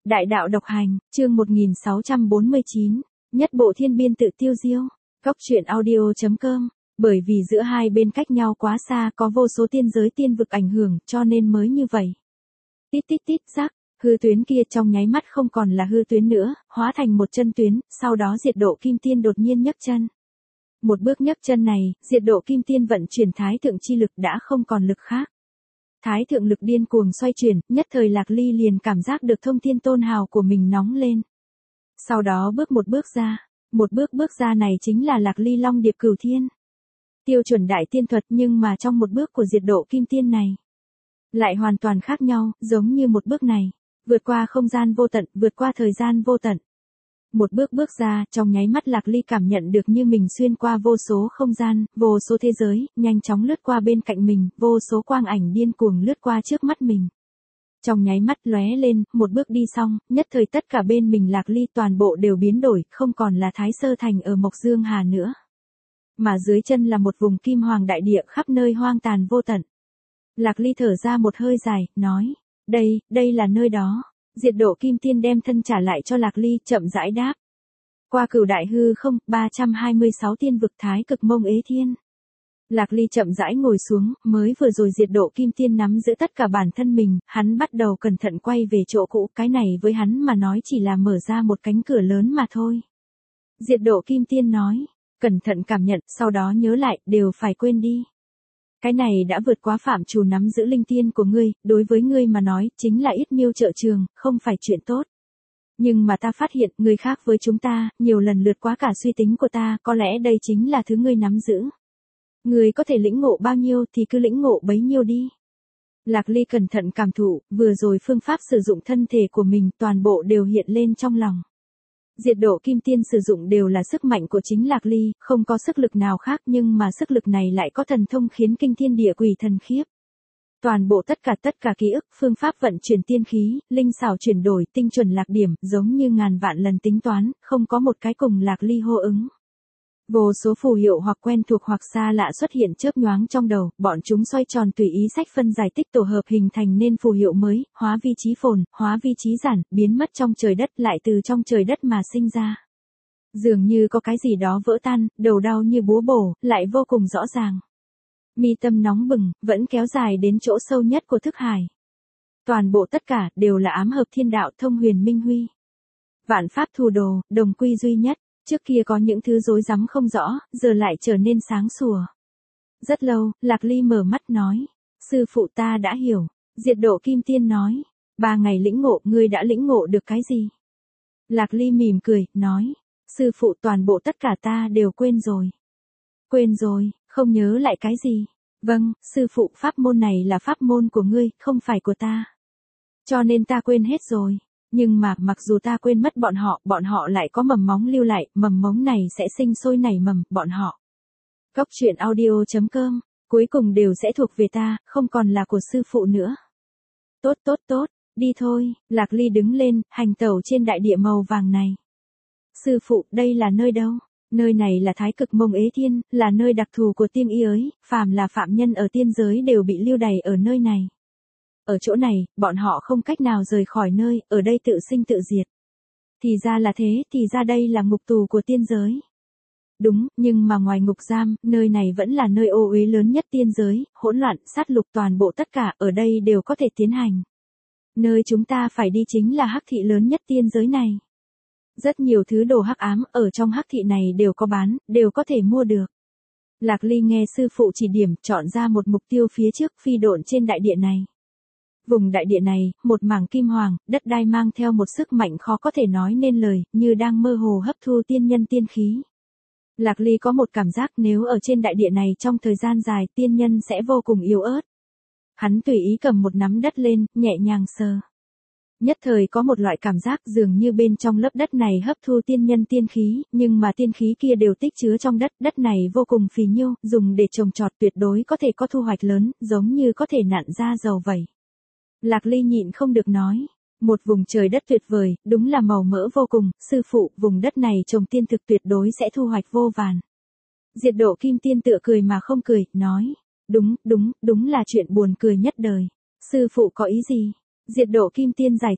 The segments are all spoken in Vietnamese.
Đại đạo độc hành, chương 1649, nhất bộ thiên biên tự tiêu diêu. Cóc truyện audio.com. Bởi vì giữa hai bên cách nhau quá xa, có vô số tiên giới tiên vực ảnh hưởng, cho nên mới như vậy. Tít tít tít rắc, hư tuyến kia trong nháy mắt không còn là hư tuyến nữa, hóa thành một chân tuyến, sau đó Diệt Độ Kim Tiên đột nhiên nhấc chân. Một bước nhấc chân này, Diệt Độ Kim Tiên vận chuyển thái thượng chi lực đã không còn lực khác. Thái thượng lực điên cuồng xoay chuyển, nhất thời Lạc Ly liền cảm giác được thông thiên tôn hào của mình nóng lên. Sau đó bước bước ra này chính là Lạc Ly Long Điệp Cửu Thiên. Tiêu chuẩn đại tiên thuật, nhưng mà trong một bước của Diệt Độ Kim Tiên này lại hoàn toàn khác nhau, giống như một bước này vượt qua không gian vô tận, vượt qua thời gian vô tận. Một bước ra, trong nháy mắt Lạc Ly cảm nhận được như mình xuyên qua vô số không gian, vô số thế giới, nhanh chóng lướt qua bên cạnh mình, vô số quang ảnh điên cuồng lướt qua trước mắt mình. Trong nháy mắt lóe lên, một bước đi xong, nhất thời tất cả bên mình Lạc Ly toàn bộ đều biến đổi, không còn là Thái Sơ Thành ở Mộc Dương Hà nữa. Mà dưới chân là một vùng kim hoàng đại địa khắp nơi hoang tàn vô tận. Lạc Ly thở ra một hơi dài, nói, đây là nơi đó. Diệt Độ Kim Tiên đem thân trả lại cho Lạc Ly, chậm rãi đáp. Qua cửu đại hư không, 326 tiên vực Thái Cực Mông Ế Thiên. Lạc Ly chậm rãi ngồi xuống, mới vừa rồi Diệt Độ Kim Tiên nắm giữ tất cả bản thân mình, hắn bắt đầu cẩn thận quay về chỗ cũ, cái này với hắn mà nói chỉ là mở ra một cánh cửa lớn mà thôi. Diệt Độ Kim Tiên nói, cẩn thận cảm nhận, sau đó nhớ lại, đều phải quên đi. Cái này đã vượt quá phạm trù nắm giữ linh tiên của ngươi, đối với ngươi mà nói, chính là ít miêu trợ trường, không phải chuyện tốt. Nhưng mà ta phát hiện, người khác với chúng ta, nhiều lần lượt quá cả suy tính của ta, có lẽ đây chính là thứ ngươi nắm giữ. Ngươi có thể lĩnh ngộ bao nhiêu thì cứ lĩnh ngộ bấy nhiêu đi. Lạc Ly cẩn thận cảm thụ, vừa rồi phương pháp sử dụng thân thể của mình, toàn bộ đều hiện lên trong lòng. Diệt Độ Kim Tiên sử dụng đều là sức mạnh của chính Lạc Ly, không có sức lực nào khác, nhưng mà sức lực này lại có thần thông khiến kinh thiên địa quỷ thần khiếp. Toàn bộ tất cả ký ức, phương pháp vận chuyển tiên khí, linh xảo chuyển đổi, tinh chuẩn lạc điểm, giống như ngàn vạn lần tính toán, không có một cái cùng Lạc Ly hô ứng. Vô số phù hiệu hoặc quen thuộc hoặc xa lạ xuất hiện chớp nhoáng trong đầu, bọn chúng xoay tròn tùy ý sách phân giải tích tổ hợp hình thành nên phù hiệu mới, hóa vi trí phồn, hóa vi trí giản, biến mất trong trời đất lại từ trong trời đất mà sinh ra. Dường như có cái gì đó vỡ tan, đầu đau như búa bổ, lại vô cùng rõ ràng. Mi tâm nóng bừng, vẫn kéo dài đến chỗ sâu nhất của thức hải. Toàn bộ tất cả đều là ám hợp thiên đạo thông huyền minh huy. Vạn pháp thù đồ, đồng quy duy nhất. Trước kia có những thứ rối rắm không rõ, giờ lại trở nên sáng sủa. Rất lâu, Lạc Ly mở mắt nói. Sư phụ ta đã hiểu. Diệt Độ Kim Tiên nói. 3 ngày lĩnh ngộ, ngươi đã lĩnh ngộ được cái gì? Lạc Ly mỉm cười, nói. Sư phụ toàn bộ tất cả ta đều quên rồi. Quên rồi, không nhớ lại cái gì? Vâng, sư phụ, pháp môn này là pháp môn của ngươi, không phải của ta. Cho nên ta quên hết rồi. Nhưng mà, mặc dù ta quên mất bọn họ lại có mầm móng lưu lại, mầm mống này sẽ sinh sôi nảy mầm, bọn họ. Cóc truyện audio.com, cuối cùng đều sẽ thuộc về ta, không còn là của sư phụ nữa. Tốt, đi thôi, Lạc Ly đứng lên, hành tẩu trên đại địa màu vàng này. Sư phụ, đây là nơi đâu? Nơi này là Thái Cực Mông Ế Thiên, là nơi đặc thù của tiên y ấy, phàm là phạm nhân ở tiên giới đều bị lưu đày ở nơi này. Ở chỗ này, bọn họ không cách nào rời khỏi nơi, ở đây tự sinh tự diệt. Thì ra là thế, thì ra đây là ngục tù của tiên giới. Đúng, nhưng mà ngoài ngục giam, nơi này vẫn là nơi ô uế lớn nhất tiên giới, hỗn loạn, sát lục toàn bộ tất cả, ở đây đều có thể tiến hành. Nơi chúng ta phải đi chính là hắc thị lớn nhất tiên giới này. Rất nhiều thứ đồ hắc ám, ở trong hắc thị này đều có bán, đều có thể mua được. Lạc Ly nghe sư phụ chỉ điểm, chọn ra một mục tiêu phía trước, phi độn trên đại địa này. Vùng đại địa này, một mảng kim hoàng, đất đai mang theo một sức mạnh khó có thể nói nên lời, như đang mơ hồ hấp thu tiên nhân tiên khí. Lạc Ly có một cảm giác nếu ở trên đại địa này trong thời gian dài tiên nhân sẽ vô cùng yếu ớt. Hắn tùy ý cầm một nắm đất lên, nhẹ nhàng sờ. Nhất thời có một loại cảm giác dường như bên trong lớp đất này hấp thu tiên nhân tiên khí, nhưng mà tiên khí kia đều tích chứa trong đất, đất này vô cùng phì nhiêu, dùng để trồng trọt tuyệt đối có thể có thu hoạch lớn, giống như có thể nặn ra dầu vậy. Lạc Ly nhịn không được nói, một vùng trời đất tuyệt vời, đúng là màu mỡ vô cùng, sư phụ, vùng đất này trồng tiên thực tuyệt đối sẽ thu hoạch vô vàn. Diệt Độ Kim Tiên tựa cười mà không cười, nói, đúng là chuyện buồn cười nhất đời. Sư phụ có ý gì? Diệt Độ Kim Tiên giải thích,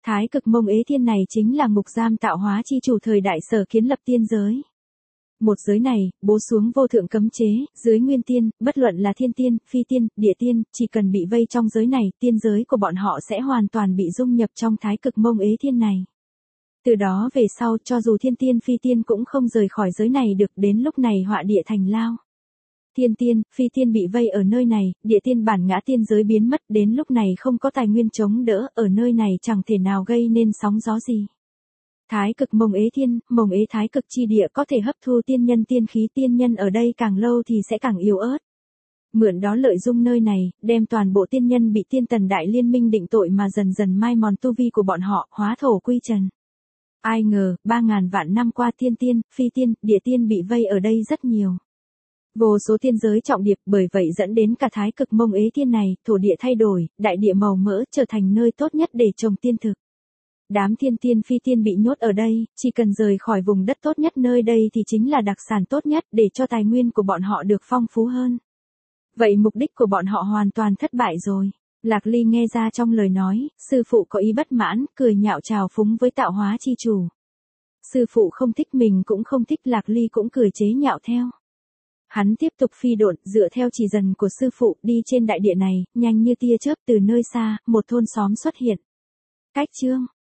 Thái Cực Mông Ế Thiên này chính là ngục giam tạo hóa chi chủ thời đại Sở kiến lập tiên giới. Một giới này, bố xuống vô thượng cấm chế, dưới nguyên tiên, bất luận là thiên tiên, phi tiên, địa tiên, chỉ cần bị vây trong giới này, tiên giới của bọn họ sẽ hoàn toàn bị dung nhập trong Thái Cực Mông Ế Thiên này. Từ đó về sau, cho dù thiên tiên phi tiên cũng không rời khỏi giới này được, đến lúc này họa địa thành lao. Thiên tiên, phi tiên bị vây ở nơi này, địa tiên bản ngã tiên giới biến mất, đến lúc này không có tài nguyên chống đỡ, ở nơi này chẳng thể nào gây nên sóng gió gì. Thái Cực Mông Ế Thiên, Mông Ế Thái Cực chi địa có thể hấp thu tiên nhân tiên khí, tiên nhân ở đây càng lâu thì sẽ càng yếu ớt. Mượn đó lợi dụng nơi này, đem toàn bộ tiên nhân bị tiên tần đại liên minh định tội mà dần dần mai mòn tu vi của bọn họ, hóa thổ quy trần. Ai ngờ, 3.000 vạn năm qua thiên tiên, phi tiên, địa tiên bị vây ở đây rất nhiều. Vô số tiên giới trọng điệp, bởi vậy dẫn đến cả Thái Cực Mông Ế Thiên này, thổ địa thay đổi, đại địa màu mỡ trở thành nơi tốt nhất để trồng tiên thực. Đám thiên tiên phi tiên bị nhốt ở đây, chỉ cần rời khỏi vùng đất tốt nhất nơi đây thì chính là đặc sản tốt nhất để cho tài nguyên của bọn họ được phong phú hơn. Vậy mục đích của bọn họ hoàn toàn thất bại rồi. Lạc Ly nghe ra trong lời nói, sư phụ có ý bất mãn, cười nhạo trào phúng với tạo hóa chi chủ. Sư phụ không thích mình cũng không thích, Lạc Ly cũng cười chế nhạo theo. Hắn tiếp tục phi độn, dựa theo chỉ dần của sư phụ, đi trên đại địa này, nhanh như tia chớp, từ nơi xa, một thôn xóm xuất hiện. Cách chương